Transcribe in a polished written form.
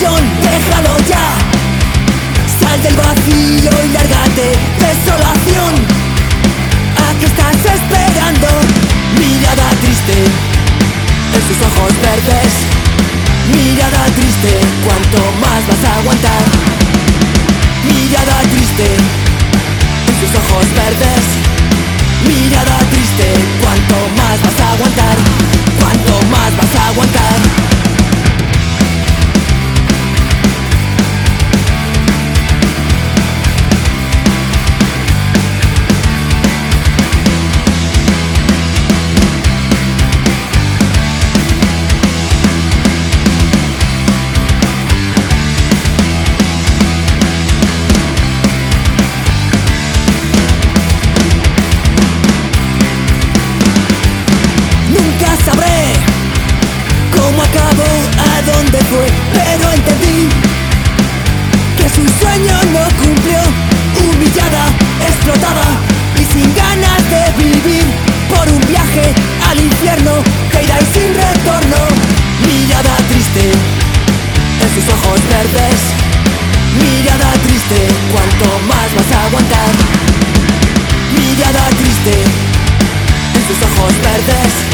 ilusión, déjalo ya. Sal del vacío y lárgate, desolación. ¿A qué estás esperando? Mirada triste en sus ojos verdes. Mirada triste, ¿cuánto más vas a aguantar? Mirada triste en sus ojos verdes. Mirada triste, ¿cuánto más vas a aguantar? ¿Cuánto más vas a aguantar? Sabré cómo acabó, a dónde fue, pero entendí que su sueño no cumplió. Humillada, explotada y sin ganas de vivir, por un viaje al infierno que irá y sin retorno. Mirada triste en sus ojos verdes. Mirada triste, ¿cuánto más vas a aguantar? Mirada triste en sus ojos verdes.